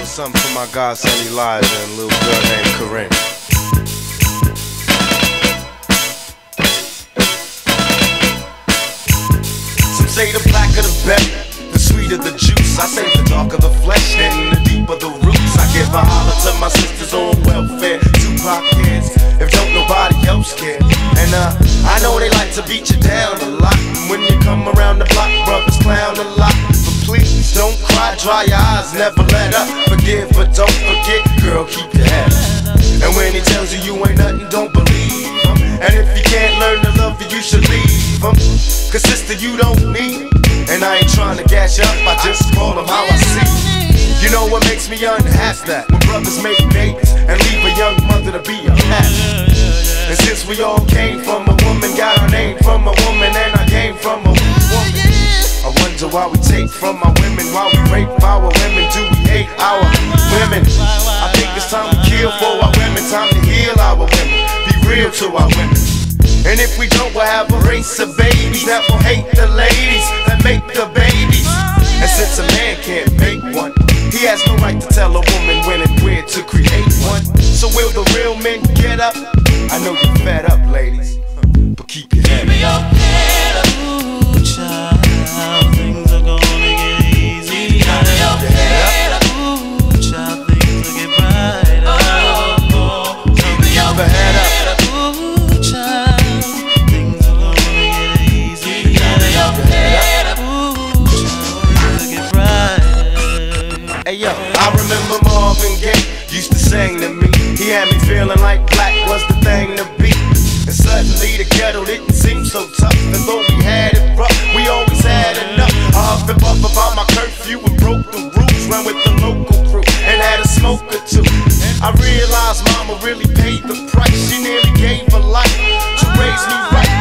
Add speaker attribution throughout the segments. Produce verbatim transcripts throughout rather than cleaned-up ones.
Speaker 1: something for my godson Elijah and a little girl named Corinne. Some say the blacker the better, the sweeter the juice. I say the darker the flesh and the deeper the roots. I give a holler to my sisters on welfare, Tupac kids, if don't nobody else care. And uh, I know they like to beat you down a lot. When you come around the block, brothers clown a lot. But please don't cry, dry your eyes, never let up. Forgive but don't forget, girl, keep your head up. And when he tells you you ain't nothing, don't believe him. And if you can't learn to love you, you should leave him. Cause sister, you don't need him. And I ain't trying to gas you up, I just call him how I see him. You know what makes me unhappy? That when brothers make babies and leave a young mother to be a pastor. And since we all came from a woman, got our name from a woman, and I came from a woman, I wonder why we take from our women, why we rape our women, do we hate our women? I think it's time to kill for our women, time to heal our women, be real to our women. And if we don't, we'll have a race of babies that will hate the ladies that make the babies. And since a man can't make one, he has no right to tell a woman when and where to create one. So will the real men get up? I know you're fed up, ladies, but keep your head up.
Speaker 2: Keep your head up. Ooh, child, things are gonna get easy. Keep your head up. Ooh, child, things will get brighter. Oh, oh, keep your head up. Ooh, child, things are gonna get easy. Keep your head up. Ooh, child, things will get brighter.
Speaker 1: Hey yo, I remember Marvin Gaye used to sing to me. He had me feeling like black was the thing to be. And suddenly the ghetto didn't seem so tough. And though we had it rough, we always had enough. I huffed and puffed about my curfew and broke the rules. Ran with the local crew and had a smoke or two. I realized mama really paid the price. She nearly gave her life to raise me right.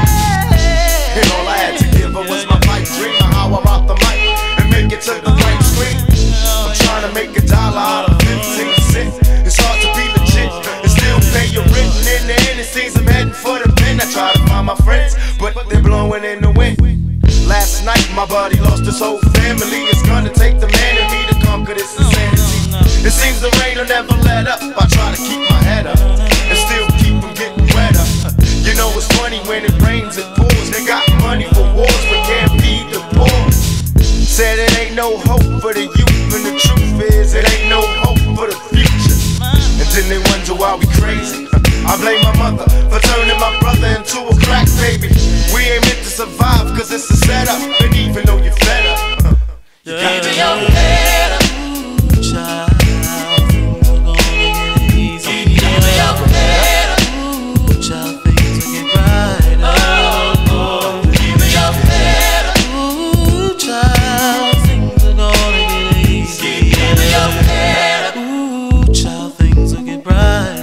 Speaker 1: And all I had to give her was my pipe dream of how I rock the mic and make it to the right screen. I'm trying to make a dollar out of fifteen cents. It's hard to be legit and still pay your rent. And in the end it seems I'm heading for the pen. I try to find my friends, but they're blowing in the wind. Last night my buddy lost his whole family. It's gonna take the man in me to conquer this insanity. It seems the rain will never let up. I try to keep my head up and still keep from getting wetter. You know it's funny when it rains it pours. They got money for wars but can't feed the poor. Said it ain't no hope for the youth, and the truth is it ain't no hope for the future. And then they wonder why we crazy. I blame my mother for turning my brother into a crack baby. We ain't meant to survive cause it's a setup. And even though you're fed up, you got to your head up.
Speaker 2: Ooh, child, things are gonna get easy. Keep your head up. Ooh, child, things will get brighter. Oh, oh, keep your head up. Ooh, child, things are gonna get easy. Keep your head up. Ooh, child, things will get brighter.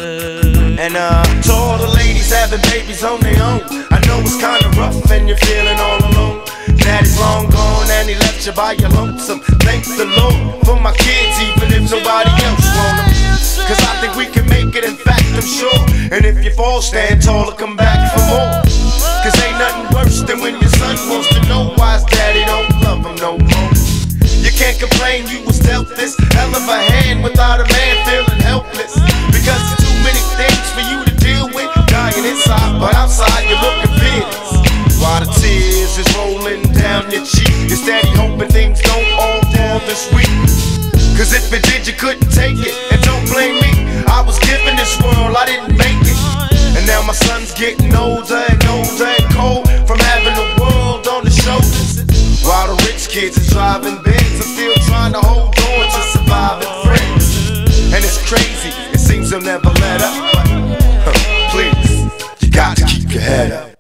Speaker 1: And uh, to all the ladies having babies on their own, I know it's kinda rough and you're feeling all alone. Daddy's long gone and he left you by your lonesome. Thank the Lord for my kids even if nobody else want them. Cause I think we can make it, in fact I'm sure. And if you fall, stand tall or come back for more. Cause ain't nothing worse than when your son wants to know why his daddy don't love him no more. You can't complain you was dealt this hell of a hand without a man feeling helpless. Because there's too many things for you to deal with. Dying inside, but outside you're looking fearless. While the tears is rolling down your cheek, you're steady hoping things don't all fall this week. Cause if it did you couldn't take it. And don't blame me, I was given this world, I didn't make it. And now my son's getting older and older and cold from having the world on his shoulders. While the rich kids are driving Benz, I'm still trying to hold on to surviving friends. And it's crazy, it seems they'll never let up, but huh, please, you got to keep your head up.